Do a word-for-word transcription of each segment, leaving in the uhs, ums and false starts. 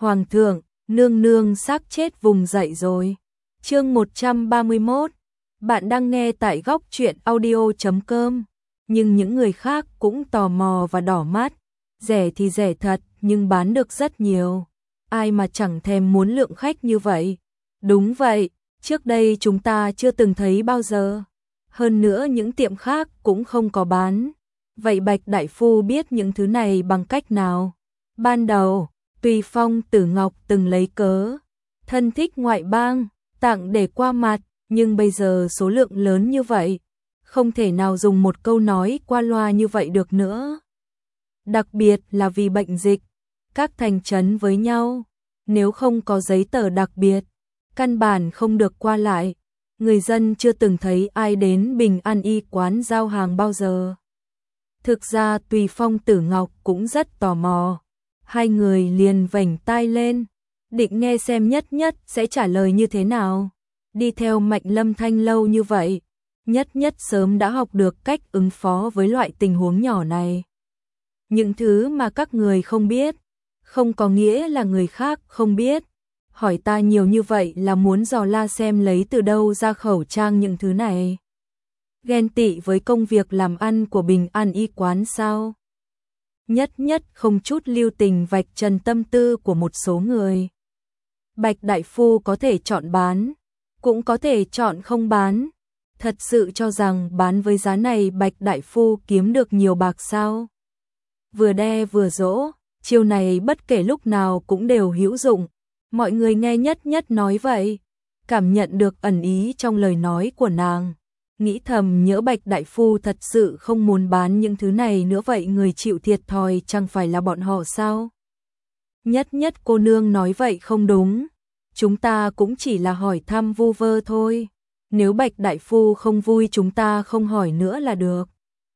Hoàng thượng, nương nương xác chết vùng dậy rồi. Chương một trăm ba mươi mốt. Bạn đang nghe tại góc truyện audio chấm com. Nhưng những người khác cũng tò mò và đỏ mắt. Rẻ thì rẻ thật, nhưng bán được rất nhiều. Ai mà chẳng thèm muốn lượng khách như vậy. Đúng vậy, trước đây chúng ta chưa từng thấy bao giờ. Hơn nữa những tiệm khác cũng không có bán. Vậy Bạch Đại Phu biết những thứ này bằng cách nào? Ban đầu, Tùy Phong Tử Ngọc từng lấy cớ thân thích ngoại bang, tặng để qua mặt, nhưng bây giờ số lượng lớn như vậy, không thể nào dùng một câu nói qua loa như vậy được nữa. Đặc biệt là vì bệnh dịch, các thành trấn với nhau, nếu không có giấy tờ đặc biệt, căn bản không được qua lại. Người dân chưa từng thấy ai đến Bình An Y quán giao hàng bao giờ. Thực ra Tùy Phong Tử Ngọc cũng rất tò mò. Hai người liền vểnh tai lên, định nghe xem Nhất Nhất sẽ trả lời như thế nào. Đi theo Mạnh Lâm Thanh lâu như vậy, Nhất Nhất sớm đã học được cách ứng phó với loại tình huống nhỏ này. Những thứ mà các người không biết, không có nghĩa là người khác không biết. Hỏi ta nhiều như vậy là muốn dò la xem lấy từ đâu ra khẩu trang những thứ này. Ghen tị với công việc làm ăn của Bình An Y quán sao? Nhất Nhất không chút lưu tình vạch trần tâm tư của một số người. Bạch Đại Phu có thể chọn bán, cũng có thể chọn không bán. Thật sự cho rằng bán với giá này Bạch Đại Phu kiếm được nhiều bạc sao? Vừa đe vừa dỗ, chiêu này bất kể lúc nào cũng đều hữu dụng. Mọi người nghe Nhất Nhất nói vậy, cảm nhận được ẩn ý trong lời nói của nàng. Nghĩ thầm nhỡ Bạch Đại Phu thật sự không muốn bán những thứ này nữa vậy người chịu thiệt thòi chẳng phải là bọn họ sao? Nhất Nhất cô nương nói vậy không đúng. Chúng ta cũng chỉ là hỏi thăm vu vơ thôi. Nếu Bạch Đại Phu không vui chúng ta không hỏi nữa là được.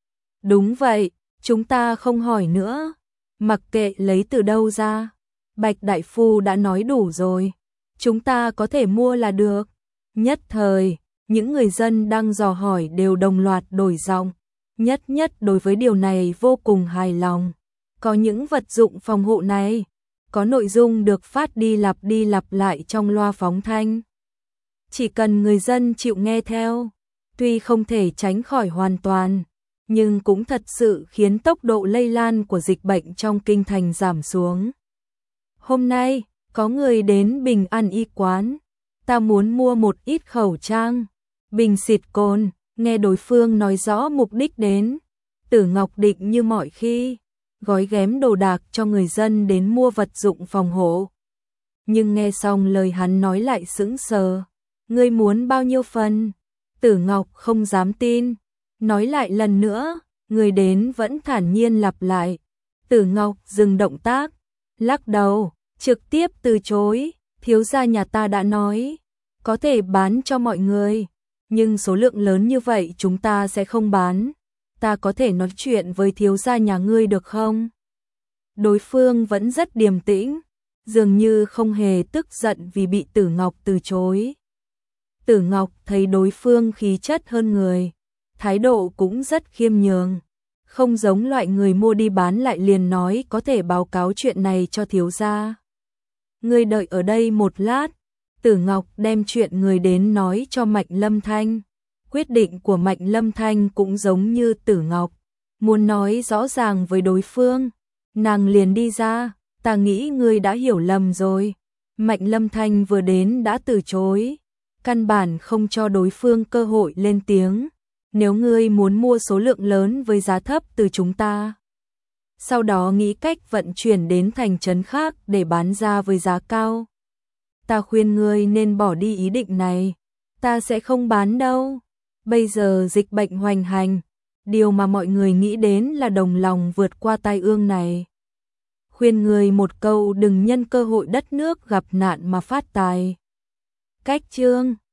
Đúng vậy, chúng ta không hỏi nữa. Mặc kệ lấy từ đâu ra. Bạch Đại Phu đã nói đủ rồi. Chúng ta có thể mua là được. Nhất thời, những người dân đang dò hỏi đều đồng loạt đổi giọng. Nhất Nhất đối với điều này vô cùng hài lòng. Có những vật dụng phòng hộ này, có nội dung được phát đi lặp đi lặp lại trong loa phóng thanh. Chỉ cần người dân chịu nghe theo, tuy không thể tránh khỏi hoàn toàn, nhưng cũng thật sự khiến tốc độ lây lan của dịch bệnh trong kinh thành giảm xuống. Hôm nay, có người đến Bình An Y quán, ta muốn mua một ít khẩu trang, bình xịt cồn, nghe đối phương nói rõ mục đích đến. Tử Ngọc định như mọi khi, gói ghém đồ đạc cho người dân đến mua vật dụng phòng hộ. Nhưng nghe xong lời hắn nói lại sững sờ. Ngươi muốn bao nhiêu phần? Tử Ngọc không dám tin. Nói lại lần nữa, người đến vẫn thản nhiên lặp lại. Tử Ngọc dừng động tác, lắc đầu, trực tiếp từ chối. Thiếu gia nhà ta đã nói, có thể bán cho mọi người, nhưng số lượng lớn như vậy chúng ta sẽ không bán. Ta có thể nói chuyện với thiếu gia nhà ngươi được không? Đối phương vẫn rất điềm tĩnh, dường như không hề tức giận vì bị Tử Ngọc từ chối. Tử Ngọc thấy đối phương khí chất hơn người, thái độ cũng rất khiêm nhường, không giống loại người mua đi bán lại liền nói có thể báo cáo chuyện này cho thiếu gia. Ngươi đợi ở đây một lát. Tử Ngọc đem chuyện người đến nói cho Mạnh Lâm Thanh. Quyết định của Mạnh Lâm Thanh cũng giống như Tử Ngọc, muốn nói rõ ràng với đối phương. Nàng liền đi ra, ta nghĩ ngươi đã hiểu lầm rồi. Mạnh Lâm Thanh vừa đến đã từ chối, căn bản không cho đối phương cơ hội lên tiếng. Nếu ngươi muốn mua số lượng lớn với giá thấp từ chúng ta, sau đó nghĩ cách vận chuyển đến thành trấn khác để bán ra với giá cao, ta khuyên ngươi nên bỏ đi ý định này. Ta sẽ không bán đâu. Bây giờ dịch bệnh hoành hành, điều mà mọi người nghĩ đến là đồng lòng vượt qua tai ương này. Khuyên ngươi một câu đừng nhân cơ hội đất nước gặp nạn mà phát tài. Cách chương